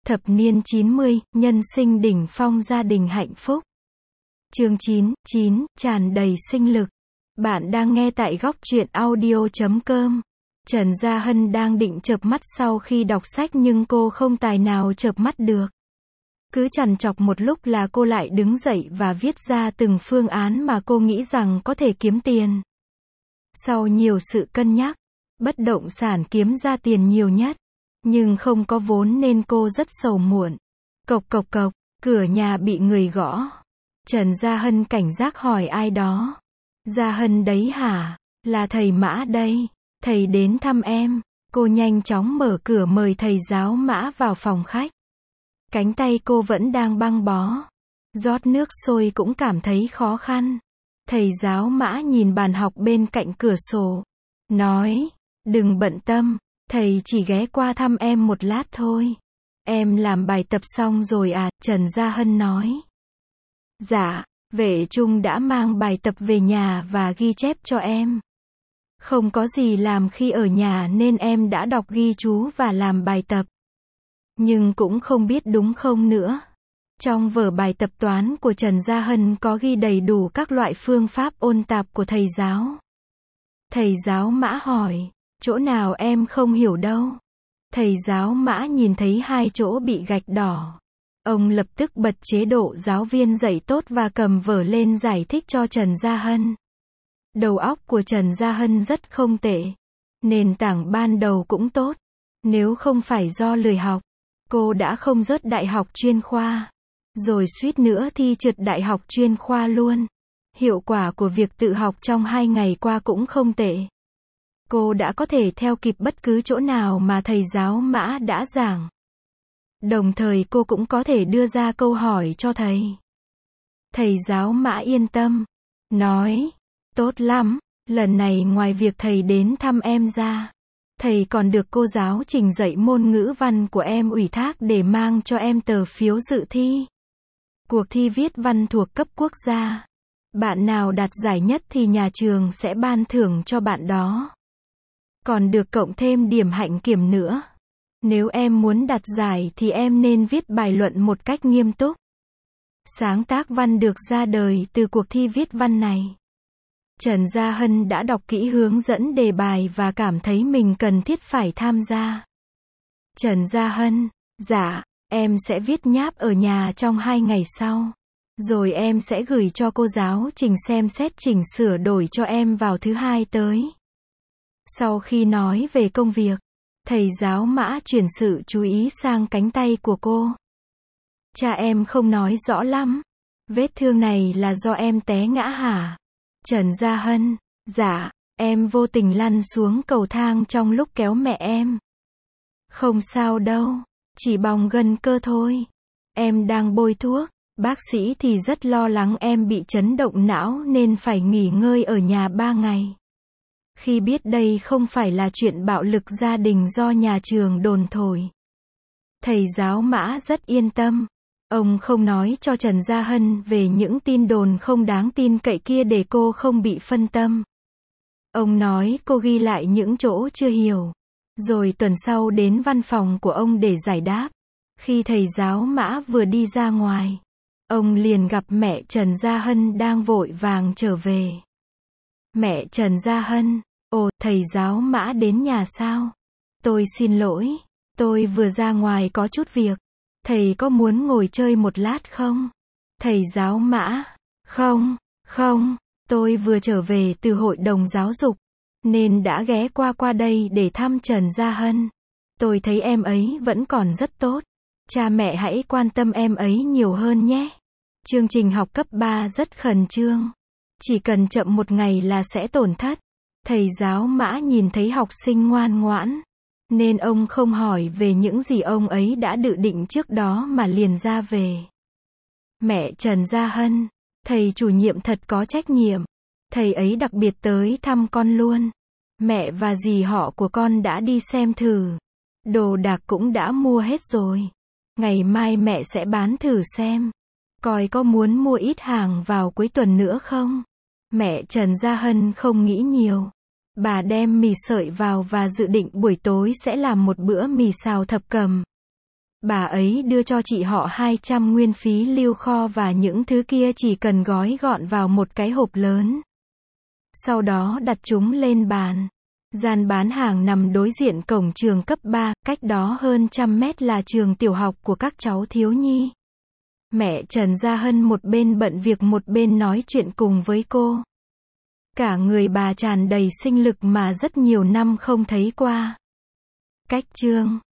Thập niên 90, nhân sinh đỉnh phong gia đình hạnh phúc. Chương 9, tràn đầy sinh lực. Bạn đang nghe tại góc truyện audio.com. Trần Gia Hân đang định chợp mắt sau khi đọc sách nhưng cô không tài nào chợp mắt được. Cứ trằn trọc một lúc là cô lại đứng dậy và viết ra từng phương án mà cô nghĩ rằng có thể kiếm tiền. Sau nhiều sự cân nhắc, bất động sản kiếm ra tiền nhiều nhất. Nhưng không có vốn nên cô rất sầu muộn. Cộc cộc cộc, cửa nhà bị người gõ. Trần Gia Hân cảnh giác hỏi ai đó. Gia Hân đấy hả? Là thầy Mã đây. Thầy đến thăm em. Cô nhanh chóng mở cửa mời thầy giáo Mã vào phòng khách. Cánh tay cô vẫn đang băng bó. Rót nước sôi cũng cảm thấy khó khăn. Thầy giáo Mã nhìn bàn học bên cạnh cửa sổ. Nói, đừng bận tâm. Thầy chỉ ghé qua thăm em một lát thôi. Em làm bài tập xong rồi à? Trần Gia Hân nói. Dạ, vệ trung đã mang bài tập về nhà và ghi chép cho em. Không có gì làm khi ở nhà nên em đã đọc ghi chú và làm bài tập. Nhưng cũng không biết đúng không nữa. Trong vở bài tập toán của Trần Gia Hân có ghi đầy đủ các loại phương pháp ôn tập của thầy giáo. Thầy giáo Mã hỏi. Chỗ nào em không hiểu đâu? Thầy giáo Mã nhìn thấy hai chỗ bị gạch đỏ. Ông lập tức bật chế độ giáo viên dạy tốt và cầm vở lên giải thích cho Trần Gia Hân. Đầu óc của Trần Gia Hân rất không tệ. Nền tảng ban đầu cũng tốt. Nếu không phải do lười học, cô đã không rớt đại học chuyên khoa. Rồi suýt nữa thi trượt đại học chuyên khoa luôn. Hiệu quả của việc tự học trong 2 ngày qua cũng không tệ. Cô đã có thể theo kịp bất cứ chỗ nào mà thầy giáo Mã đã giảng. Đồng thời cô cũng có thể đưa ra câu hỏi cho thầy. Thầy giáo Mã yên tâm. Nói, tốt lắm, lần này ngoài việc thầy đến thăm em ra, thầy còn được cô giáo Trình dạy môn ngữ văn của em ủy thác để mang cho em tờ phiếu dự thi. Cuộc thi viết văn thuộc cấp quốc gia. Bạn nào đạt giải nhất thì nhà trường sẽ ban thưởng cho bạn đó. Còn được cộng thêm điểm hạnh kiểm nữa. Nếu em muốn đạt giải thì em nên viết bài luận một cách nghiêm túc. Sáng tác văn được ra đời từ cuộc thi viết văn này. Trần Gia Hân đã đọc kỹ hướng dẫn đề bài và cảm thấy mình cần thiết phải tham gia. Trần Gia Hân, dạ, em sẽ viết nháp ở nhà trong 2 ngày sau. Rồi em sẽ gửi cho cô giáo Trình xem xét chỉnh sửa đổi cho em vào thứ Hai tới. Sau khi nói về công việc, thầy giáo Mã chuyển sự chú ý sang cánh tay của cô. Cha em không nói rõ lắm. Vết thương này là do em té ngã hả? Trần Gia Hân, dạ, em vô tình lăn xuống cầu thang trong lúc kéo mẹ em. Không sao đâu, chỉ bong gân cơ thôi. Em đang bôi thuốc, bác sĩ thì rất lo lắng em bị chấn động não nên phải nghỉ ngơi ở nhà 3 ngày. Khi biết đây không phải là chuyện bạo lực gia đình do nhà trường đồn thổi, thầy giáo Mã rất yên tâm. Ông không nói cho Trần Gia Hân về những tin đồn không đáng tin cậy kia để cô không bị phân tâm. Ông nói cô ghi lại những chỗ chưa hiểu, rồi tuần sau đến văn phòng của ông để giải đáp. Khi thầy giáo Mã vừa đi ra ngoài, ông liền gặp mẹ Trần Gia Hân đang vội vàng trở về. Mẹ Trần Gia Hân, ồ, thầy giáo Mã đến nhà sao? Tôi xin lỗi, tôi vừa ra ngoài có chút việc. Thầy có muốn ngồi chơi một lát không? Thầy giáo Mã, không, tôi vừa trở về từ hội đồng giáo dục, nên đã ghé qua đây để thăm Trần Gia Hân. Tôi thấy em ấy vẫn còn rất tốt. Cha mẹ hãy quan tâm em ấy nhiều hơn nhé. Chương trình học cấp 3 rất khẩn trương. Chỉ cần chậm 1 ngày là sẽ tổn thất. Thầy giáo Mã nhìn thấy học sinh ngoan ngoãn, nên ông không hỏi về những gì ông ấy đã dự định trước đó mà liền ra về. Mẹ Trần Gia Hân, thầy chủ nhiệm thật có trách nhiệm. Thầy ấy đặc biệt tới thăm con luôn. Mẹ và dì họ của con đã đi xem thử. Đồ đạc cũng đã mua hết rồi. Ngày mai mẹ sẽ bán thử xem. Coi có muốn mua ít hàng vào cuối tuần nữa không? Mẹ Trần Gia Hân không nghĩ nhiều. Bà đem mì sợi vào và dự định buổi tối sẽ làm một bữa mì xào thập cẩm. Bà ấy đưa cho chị họ 200 nguyên phí lưu kho và những thứ kia chỉ cần gói gọn vào một cái hộp lớn. Sau đó đặt chúng lên bàn. Gian bán hàng nằm đối diện cổng trường cấp 3, cách đó hơn 100 mét là trường tiểu học của các cháu thiếu nhi. Mẹ Trần Gia Hân một bên bận việc một bên nói chuyện cùng với cô. Cả người bà tràn đầy sinh lực mà rất nhiều năm không thấy qua. Cách chương